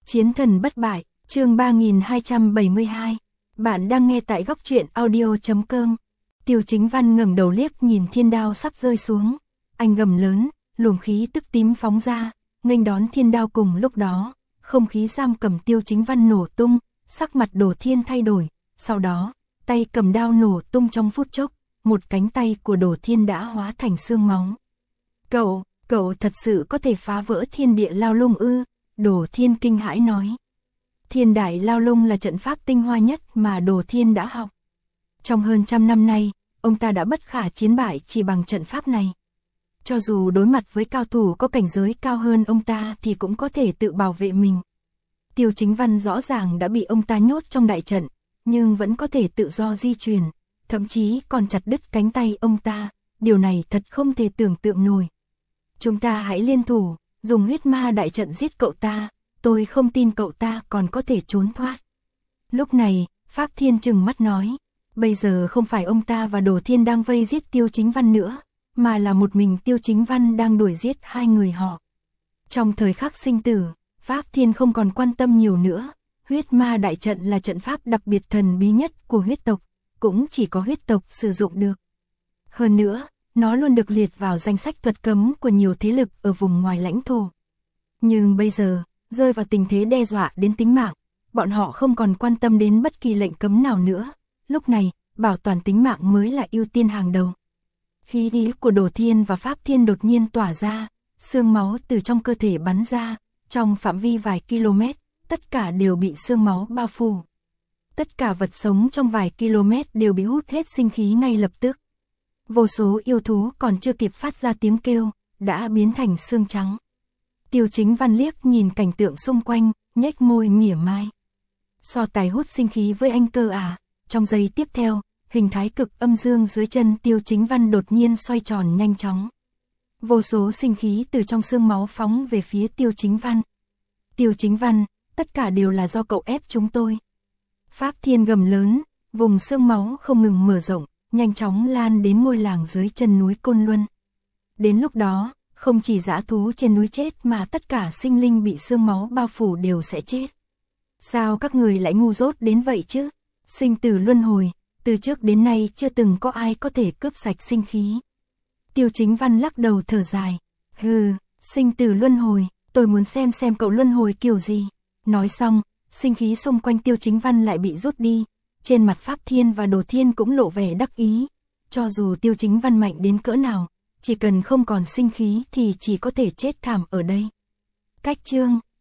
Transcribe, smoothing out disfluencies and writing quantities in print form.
Chiến thần bất bại, chương 3272. Bạn đang nghe tại góc truyện audio.com. Tiêu Chính Văn ngẩng đầu liếc nhìn thiên đao sắp rơi xuống. Anh gầm lớn, luồng khí tức tím phóng ra, nghênh đón thiên đao. Cùng lúc đó, không khí giam cầm Tiêu Chính Văn nổ tung, sắc mặt Đồ Thiên thay đổi. Sau đó, tay cầm đao nổ tung trong phút chốc, một cánh tay của Đồ Thiên đã hóa thành xương máu. Cậu thật sự có thể phá vỡ thiên địa lao lung ư? Đồ Thiên kinh hãi nói. Thiên đại lao lung là trận pháp tinh hoa nhất mà Đồ Thiên đã học. Trong hơn 100 năm nay, ông ta đã bất khả chiến bại chỉ bằng trận pháp này. Cho dù đối mặt với cao thủ có cảnh giới cao hơn ông ta thì cũng có thể tự bảo vệ mình. Tiêu Chính Văn rõ ràng đã bị ông ta nhốt trong đại trận, nhưng vẫn có thể tự do di chuyển, thậm chí còn chặt đứt cánh tay ông ta. Điều này thật không thể tưởng tượng nổi. Chúng ta hãy liên thủ, dùng huyết ma đại trận giết cậu ta, tôi không tin cậu ta còn có thể trốn thoát. Lúc này, Pháp Thiên trừng mắt nói, bây giờ không phải ông ta và Đồ Thiên đang vây giết Tiêu Chính Văn nữa, mà là một mình Tiêu Chính Văn đang đuổi giết hai người họ. Trong thời khắc sinh tử, Pháp Thiên không còn quan tâm nhiều nữa, huyết ma đại trận là trận pháp đặc biệt thần bí nhất của huyết tộc, cũng chỉ có huyết tộc sử dụng được. Hơn nữa, nó luôn được liệt vào danh sách thuật cấm của nhiều thế lực ở vùng ngoài lãnh thổ. Nhưng bây giờ, rơi vào tình thế đe dọa đến tính mạng, bọn họ không còn quan tâm đến bất kỳ lệnh cấm nào nữa. Lúc này, bảo toàn tính mạng mới là ưu tiên hàng đầu. Khí ý của Đồ Thiên và Pháp Thiên đột nhiên tỏa ra, xương máu từ trong cơ thể bắn ra, trong phạm vi vài km, tất cả đều bị xương máu bao phủ. Tất cả vật sống trong vài km đều bị hút hết sinh khí ngay lập tức. Vô số yêu thú còn chưa kịp phát ra tiếng kêu, đã biến thành xương trắng. Tiêu Chính Văn liếc nhìn cảnh tượng xung quanh, nhếch môi mỉa mai. So tài hút sinh khí với anh cơ à? Trong giây tiếp theo, hình thái cực âm dương dưới chân Tiêu Chính Văn đột nhiên xoay tròn nhanh chóng. Vô số sinh khí từ trong xương máu phóng về phía Tiêu Chính Văn. Tiêu Chính Văn, tất cả đều là do cậu ép chúng tôi. Pháp Thiên gầm lớn, vùng xương máu không ngừng mở rộng, nhanh chóng lan đến ngôi làng dưới chân núi Côn Luân. Đến lúc đó, không chỉ dã thú trên núi chết mà tất cả sinh linh bị xương máu bao phủ đều sẽ chết. Sao các người lại ngu dốt đến vậy chứ? Sinh tử luân hồi, từ trước đến nay chưa từng có ai có thể cướp sạch sinh khí. Tiêu Chính Văn lắc đầu thở dài. Hừ, sinh tử luân hồi, tôi muốn xem cậu luân hồi kiểu gì. Nói xong, sinh khí xung quanh Tiêu Chính Văn lại bị rút đi. Trên mặt Pháp Thiên và Đồ Thiên cũng lộ vẻ đắc ý. Cho dù Tiêu Chính Văn mạnh đến cỡ nào, chỉ cần không còn sinh khí thì chỉ có thể chết thảm ở đây. Cách chương